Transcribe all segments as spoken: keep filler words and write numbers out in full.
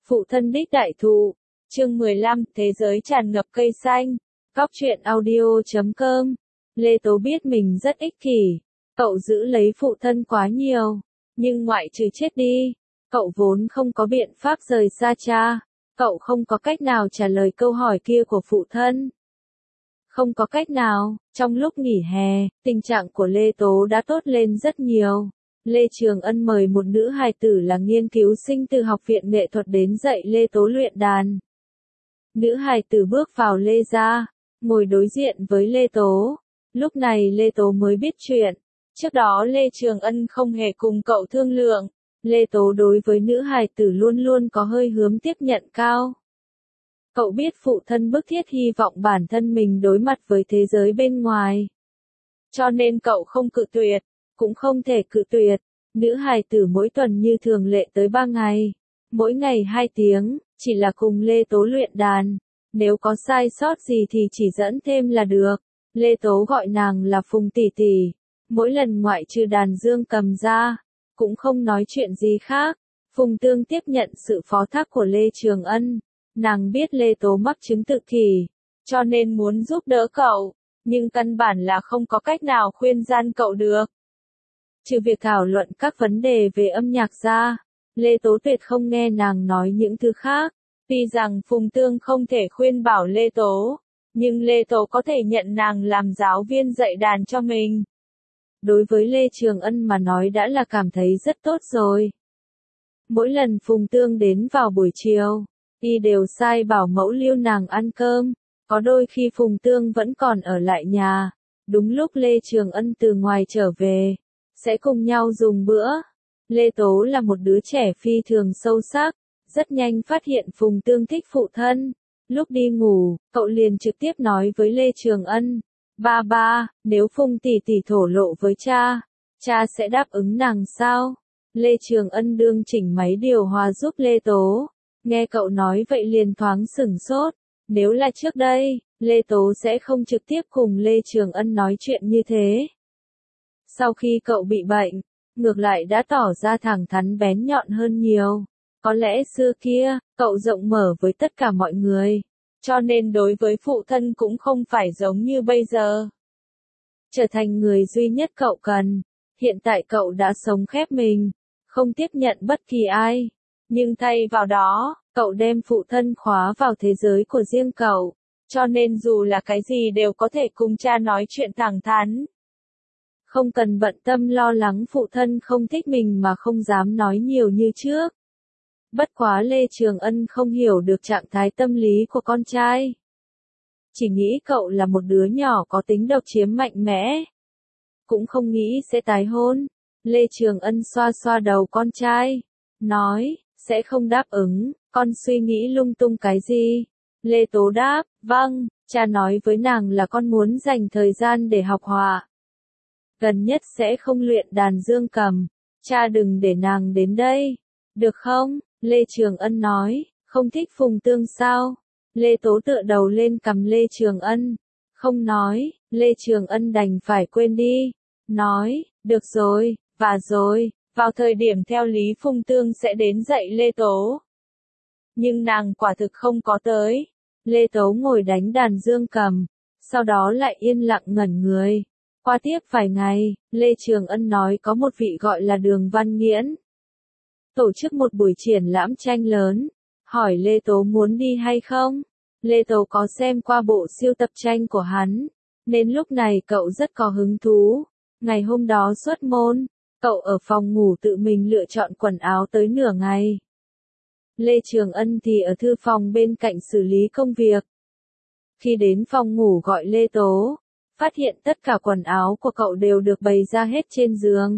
Phụ thân đích đại thụ. Chương mười lăm, thế giới tràn ngập cây xanh. Góc truyện audio chấm com. Lê Tố biết mình rất ích kỷ. Cậu giữ lấy phụ thân quá nhiều. Nhưng ngoại trừ chết đi, cậu vốn không có biện pháp rời xa cha. Cậu không có cách nào trả lời câu hỏi kia của phụ thân. Không có cách nào, trong lúc nghỉ hè, tình trạng của Lê Tố đã tốt lên rất nhiều. Lê Trường Ân mời một nữ hài tử là nghiên cứu sinh từ học viện nghệ thuật đến dạy Lê Tố luyện đàn. Nữ hài tử bước vào Lê gia, ngồi đối diện với Lê Tố. Lúc này Lê Tố mới biết chuyện. Trước đó Lê Trường Ân không hề cùng cậu thương lượng. Lê Tố đối với nữ hài tử luôn luôn có hơi hướng tiếp nhận cao. Cậu biết phụ thân bức thiết hy vọng bản thân mình đối mặt với thế giới bên ngoài. Cho nên cậu không cự tuyệt, cũng không thể cự tuyệt. Nữ hài tử mỗi tuần như thường lệ tới ba ngày. Mỗi ngày hai tiếng, chỉ là cùng Lê Tố luyện đàn. Nếu có sai sót gì thì chỉ dẫn thêm là được. Lê Tố gọi nàng là Phùng tỷ tỷ. Mỗi lần ngoại trừ đàn dương cầm ra, cũng không nói chuyện gì khác. Phùng Tương tiếp nhận sự phó thác của Lê Trường Ân. Nàng biết Lê Tố mắc chứng tự kỷ, cho nên muốn giúp đỡ cậu, nhưng căn bản là không có cách nào khuyên gian cậu được. Trừ việc thảo luận các vấn đề về âm nhạc ra, Lê Tố tuyệt không nghe nàng nói những thứ khác. Tuy rằng Phùng Tương không thể khuyên bảo Lê Tố, nhưng Lê Tố có thể nhận nàng làm giáo viên dạy đàn cho mình. Đối với Lê Trường Ân mà nói đã là cảm thấy rất tốt rồi. Mỗi lần Phùng Tương đến vào buổi chiều, y đều sai bảo mẫu lưu nàng ăn cơm. Có đôi khi Phùng Tương vẫn còn ở lại nhà. Đúng lúc Lê Trường Ân từ ngoài trở về, sẽ cùng nhau dùng bữa. Lê Tố là một đứa trẻ phi thường sâu sắc, rất nhanh phát hiện Phùng Tương thích phụ thân. Lúc đi ngủ, cậu liền trực tiếp nói với Lê Trường Ân, ba ba, nếu Phùng tỷ tỷ thổ lộ với cha, cha sẽ đáp ứng nàng sao? Lê Trường Ân đương chỉnh máy điều hòa giúp Lê Tố. Nghe cậu nói vậy liền thoáng sửng sốt. Nếu là trước đây, Lê Tố sẽ không trực tiếp cùng Lê Trường Ân nói chuyện như thế. Sau khi cậu bị bệnh, ngược lại đã tỏ ra thẳng thắn bén nhọn hơn nhiều. Có lẽ xưa kia, cậu rộng mở với tất cả mọi người, cho nên đối với phụ thân cũng không phải giống như bây giờ. Trở thành người duy nhất cậu cần. Hiện tại cậu đã sống khép mình, không tiếp nhận bất kỳ ai. Nhưng thay vào đó, cậu đem phụ thân khóa vào thế giới của riêng cậu, cho nên dù là cái gì đều có thể cùng cha nói chuyện thẳng thắn. Không cần bận tâm lo lắng phụ thân không thích mình mà không dám nói nhiều như trước. Bất quá Lê Trường Ân không hiểu được trạng thái tâm lý của con trai. Chỉ nghĩ cậu là một đứa nhỏ có tính độc chiếm mạnh mẽ. Cũng không nghĩ sẽ tái hôn. Lê Trường Ân xoa xoa đầu con trai, nói, sẽ không đáp ứng, con suy nghĩ lung tung cái gì? Lê Tố đáp, vâng, cha nói với nàng là con muốn dành thời gian để học họa. Gần nhất sẽ không luyện đàn dương cầm, cha đừng để nàng đến đây, được không? Lê Trường Ân nói, không thích Phùng Tương sao? Lê Tố tựa đầu lên cằm Lê Trường Ân, không nói. Lê Trường Ân đành phải quên đi, nói, được rồi, và rồi. Vào thời điểm theo lý Phùng Tương sẽ đến dạy Lê Tố. Nhưng nàng quả thực không có tới. Lê Tố ngồi đánh đàn dương cầm, sau đó lại yên lặng ngẩn người. Qua tiếp vài ngày, Lê Trường Ân nói có một vị gọi là Đường Văn Nghiễn tổ chức một buổi triển lãm tranh lớn, hỏi Lê Tố muốn đi hay không. Lê Tố có xem qua bộ siêu tập tranh của hắn, nên lúc này cậu rất có hứng thú. Ngày hôm đó xuất môn, cậu ở phòng ngủ tự mình lựa chọn quần áo tới nửa ngày. Lê Trường Ân thì ở thư phòng bên cạnh xử lý công việc. Khi đến phòng ngủ gọi Lê Tố, phát hiện tất cả quần áo của cậu đều được bày ra hết trên giường.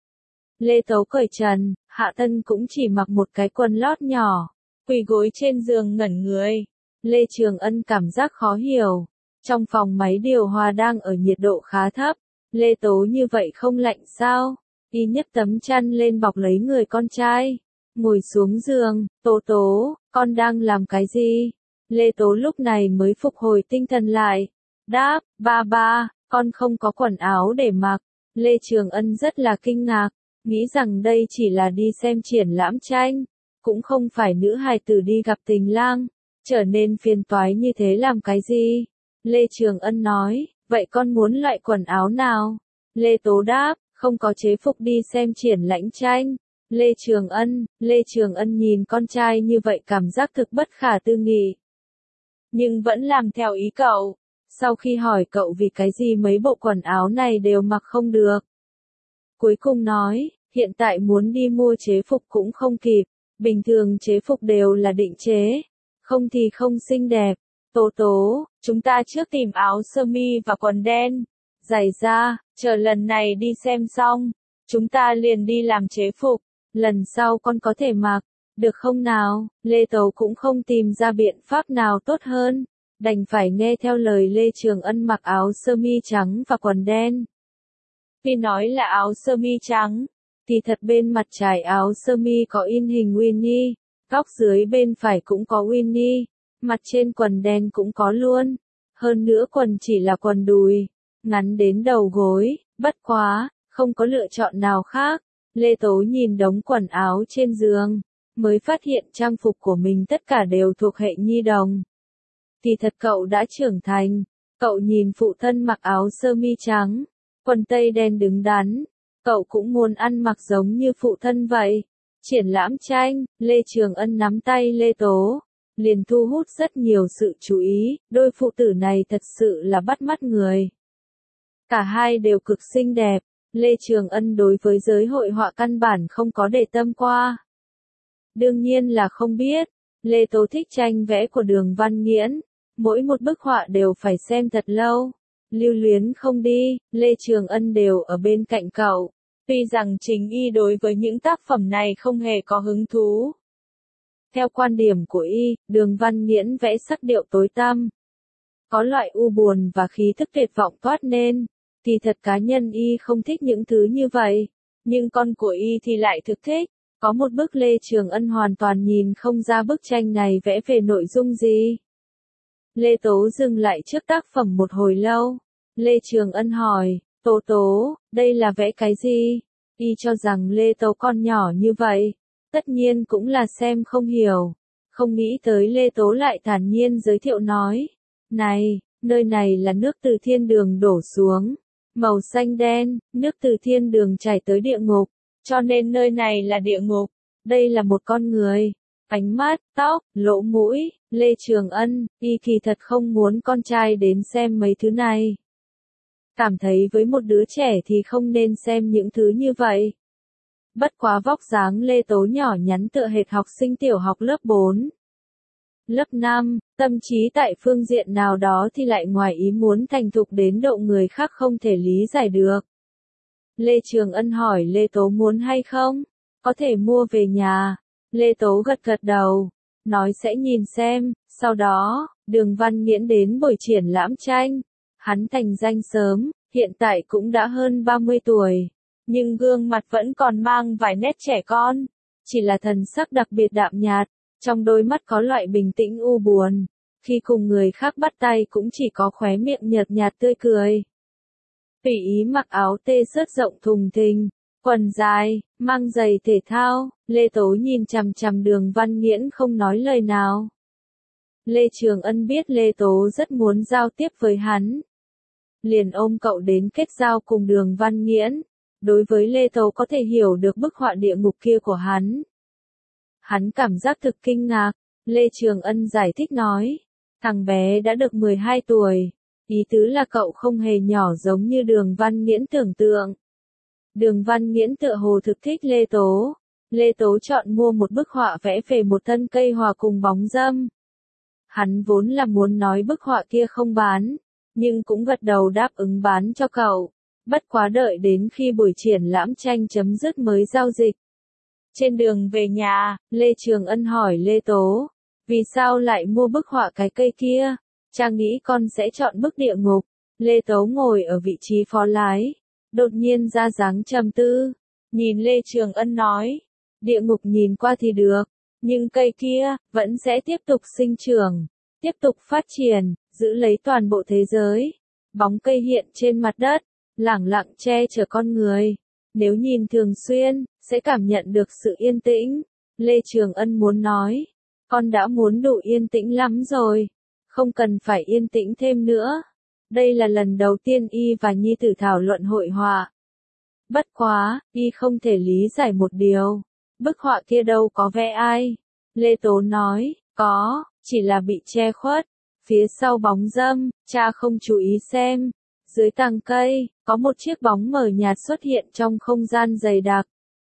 Lê Tố cởi trần, hạ thân cũng chỉ mặc một cái quần lót nhỏ, quỳ gối trên giường ngẩn người. Lê Trường Ân cảm giác khó hiểu. Trong phòng máy điều hòa đang ở nhiệt độ khá thấp. Lê Tố như vậy không lạnh sao? Y nhấc tấm chăn lên bọc lấy người con trai. Ngồi xuống giường, Tố Tố, con đang làm cái gì? Lê Tố lúc này mới phục hồi tinh thần lại. Đáp, ba ba, con không có quần áo để mặc. Lê Trường Ân rất là kinh ngạc, nghĩ rằng đây chỉ là đi xem triển lãm tranh. cũng không phải nữ hài tử đi gặp tình lang, trở nên phiền toái như thế làm cái gì? Lê Trường Ân nói, vậy con muốn loại quần áo nào? Lê Tố đáp, không có chế phục đi xem triển lãnh tranh. Lê Trường Ân, Lê Trường Ân nhìn con trai như vậy cảm giác thực bất khả tư nghị. Nhưng vẫn làm theo ý cậu. Sau khi hỏi cậu vì cái gì mấy bộ quần áo này đều mặc không được. Cuối cùng nói, hiện tại muốn đi mua chế phục cũng không kịp, bình thường chế phục đều là định chế, không thì không xinh đẹp. Tố tố, chúng ta trước tìm áo sơ mi và quần đen, giày da, chờ lần này đi xem xong, chúng ta liền đi làm chế phục, lần sau con có thể mặc, được không nào? Lê Tố cũng không tìm ra biện pháp nào tốt hơn, đành phải nghe theo lời Lê Trường Ân mặc áo sơ mi trắng và quần đen. Khi nói là áo sơ mi trắng, thì thật bên mặt trái áo sơ mi có in hình Winnie, góc dưới bên phải cũng có Winnie, mặt trên quần đen cũng có luôn. Hơn nữa quần chỉ là quần đùi, ngắn đến đầu gối, bất quá, không có lựa chọn nào khác. Lê Tố nhìn đống quần áo trên giường, mới phát hiện trang phục của mình tất cả đều thuộc hệ nhi đồng. Thì thật cậu đã trưởng thành, cậu nhìn phụ thân mặc áo sơ mi trắng, quần tây đen đứng đắn, cậu cũng muốn ăn mặc giống như phụ thân vậy. Triển lãm tranh, Lê Trường Ân nắm tay Lê Tố, liền thu hút rất nhiều sự chú ý, đôi phụ tử này thật sự là bắt mắt người. Cả hai đều cực xinh đẹp, Lê Trường Ân đối với giới hội họa căn bản không có để tâm qua. Đương nhiên là không biết, Lê Tố thích tranh vẽ của Đường Văn Nghiễn, mỗi một bức họa đều phải xem thật lâu. Lưu Luyến không đi, Lê Trường Ân đều ở bên cạnh cậu. Tuy rằng Trình Y đối với những tác phẩm này không hề có hứng thú. Theo quan điểm của Y, Đường Văn Nghiễn vẽ sắc điệu tối tăm, có loại u buồn và khí thức tuyệt vọng toát nên, thì thật cá nhân Y không thích những thứ như vậy. Nhưng con của Y thì lại thực thích. Có một bức Lê Trường Ân hoàn toàn nhìn không ra bức tranh này vẽ về nội dung gì. Lê Tố dừng lại trước tác phẩm một hồi lâu. Lê Trường Ân hỏi, Tố Tố, đây là vẽ cái gì? Y cho rằng Lê Tố con nhỏ như vậy, tất nhiên cũng là xem không hiểu. Không nghĩ tới Lê Tố lại thản nhiên giới thiệu nói, này, nơi này là nước từ thiên đường đổ xuống, màu xanh đen, nước từ thiên đường chảy tới địa ngục, cho nên nơi này là địa ngục. Đây là một con người, ánh mắt, tóc, lỗ mũi. Lê Trường Ân, Y kỳ thật không muốn con trai đến xem mấy thứ này. Cảm thấy với một đứa trẻ thì không nên xem những thứ như vậy. Bất quá vóc dáng Lê Tố nhỏ nhắn tựa hệt học sinh tiểu học lớp bốn. Lớp năm, tâm trí tại phương diện nào đó thì lại ngoài ý muốn thành thục đến độ người khác không thể lý giải được. Lê Trường Ân hỏi Lê Tố muốn hay không? Có thể mua về nhà. Lê Tố gật gật đầu, nói sẽ nhìn xem. Sau đó, Đường Văn Nghiễn đến buổi triển lãm tranh. Hắn thành danh sớm, hiện tại cũng đã hơn ba mươi tuổi. Nhưng gương mặt vẫn còn mang vài nét trẻ con. Chỉ là thần sắc đặc biệt đạm nhạt, trong đôi mắt có loại bình tĩnh u buồn. Khi cùng người khác bắt tay cũng chỉ có khóe miệng nhợt nhạt tươi cười. Tùy ý mặc áo tê xớt rộng thùng thình, quần dài, mang giày thể thao, Lê Tố nhìn chằm chằm Đường Văn Nghiễn không nói lời nào. Lê Trường Ân biết Lê Tố rất muốn giao tiếp với hắn. Liền ôm cậu đến kết giao cùng Đường Văn Nghiễn. Đối với Lê Tố có thể hiểu được bức họa địa ngục kia của hắn. Hắn cảm giác thực kinh ngạc, Lê Trường Ân giải thích nói. Thằng bé đã được mười hai tuổi. Ý tứ là cậu không hề nhỏ giống như Đường Văn Nghiễn tưởng tượng. Đường Văn Nghiễn tựa hồ thực thích Lê Tố. Lê Tố chọn mua một bức họa vẽ về một thân cây hòa cùng bóng râm. Hắn vốn là muốn nói bức họa kia không bán, nhưng cũng gật đầu đáp ứng bán cho cậu. Bất quá đợi đến khi buổi triển lãm tranh chấm dứt mới giao dịch. Trên đường về nhà, Lê Trường Ân hỏi Lê Tố, vì sao lại mua bức họa cái cây kia? Cha nghĩ con sẽ chọn bức địa ngục. Lê Tố ngồi ở vị trí phó lái, đột nhiên ra dáng trầm tư, nhìn Lê Trường Ân nói, địa ngục nhìn qua thì được, nhưng cây kia, vẫn sẽ tiếp tục sinh trưởng, tiếp tục phát triển, giữ lấy toàn bộ thế giới. Bóng cây hiện trên mặt đất, lẳng lặng che chở con người. Nếu nhìn thường xuyên, sẽ cảm nhận được sự yên tĩnh. Lê Trường Ân muốn nói, con đã muốn đủ yên tĩnh lắm rồi, không cần phải yên tĩnh thêm nữa. Đây là lần đầu tiên y và nhi tử thảo luận hội họa. Bất quá, y không thể lý giải một điều. Bức họa kia đâu có vẽ ai. Lê Tố nói, có, chỉ là bị che khuất. Phía sau bóng râm, cha không chú ý xem. Dưới tàng cây, có một chiếc bóng mờ nhạt xuất hiện trong không gian dày đặc.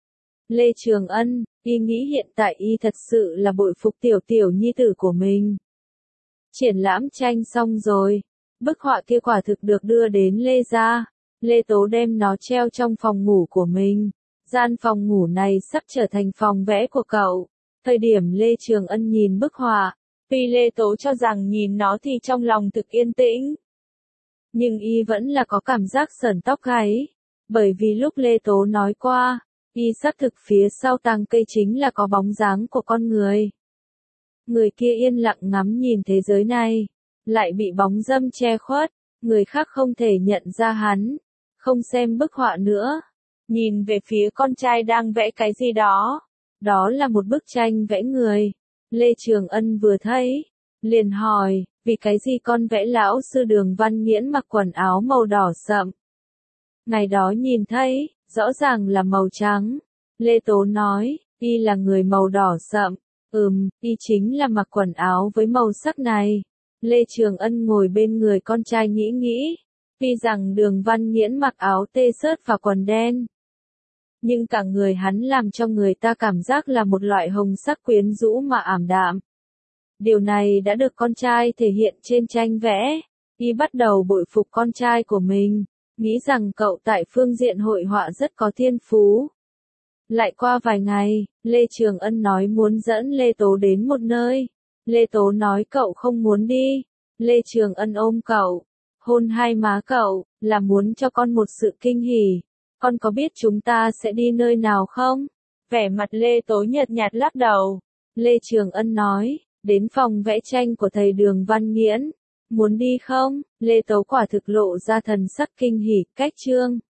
Lê Trường Ân, y nghĩ hiện tại y thật sự là bội phục tiểu tiểu nhi tử của mình. Triển lãm tranh xong rồi. Bức họa kia quả thực được đưa đến Lê gia. Lê Tố đem nó treo trong phòng ngủ của mình. Gian phòng ngủ này sắp trở thành phòng vẽ của cậu. Thời điểm Lê Trường Ân nhìn bức họa, tuy Lê Tố cho rằng nhìn nó thì trong lòng thực yên tĩnh, nhưng y vẫn là có cảm giác sởn tóc gáy. Bởi vì lúc Lê Tố nói qua, y xác thực phía sau tàng cây chính là có bóng dáng của con người. Người kia yên lặng ngắm nhìn thế giới này, lại bị bóng râm che khuất, người khác không thể nhận ra hắn. Không xem bức họa nữa, nhìn về phía con trai đang vẽ cái gì đó. Đó là một bức tranh vẽ người. Lê Trường Ân vừa thấy, liền hỏi, vì cái gì con vẽ lão sư Đường Văn Nghiễn mặc quần áo màu đỏ sậm? Ngày đó nhìn thấy, rõ ràng là màu trắng. Lê Tố nói, y là người màu đỏ sậm. Ừm, y chính là mặc quần áo với màu sắc này. Lê Trường Ân ngồi bên người con trai nghĩ nghĩ. Tuy rằng Đường Văn Nghiễn mặc áo tê xớt và quần đen, nhưng cả người hắn làm cho người ta cảm giác là một loại hồng sắc quyến rũ mà ảm đạm. Điều này đã được con trai thể hiện trên tranh vẽ. Y bắt đầu bội phục con trai của mình, nghĩ rằng cậu tại phương diện hội họa rất có thiên phú. Lại qua vài ngày, Lê Trường Ân nói muốn dẫn Lê Tố đến một nơi. Lê Tố nói cậu không muốn đi. Lê Trường Ân ôm cậu, hôn hai má cậu, là muốn cho con một sự kinh hỉ. Con có biết chúng ta sẽ đi nơi nào không? Vẻ mặt Lê Tố nhợt nhạt lắc đầu. Lê Trường Ân nói, đến phòng vẽ tranh của thầy Đường Văn Nghiễn. Muốn đi không? Lê Tố quả thực lộ ra thần sắc kinh hỉ, cách chương.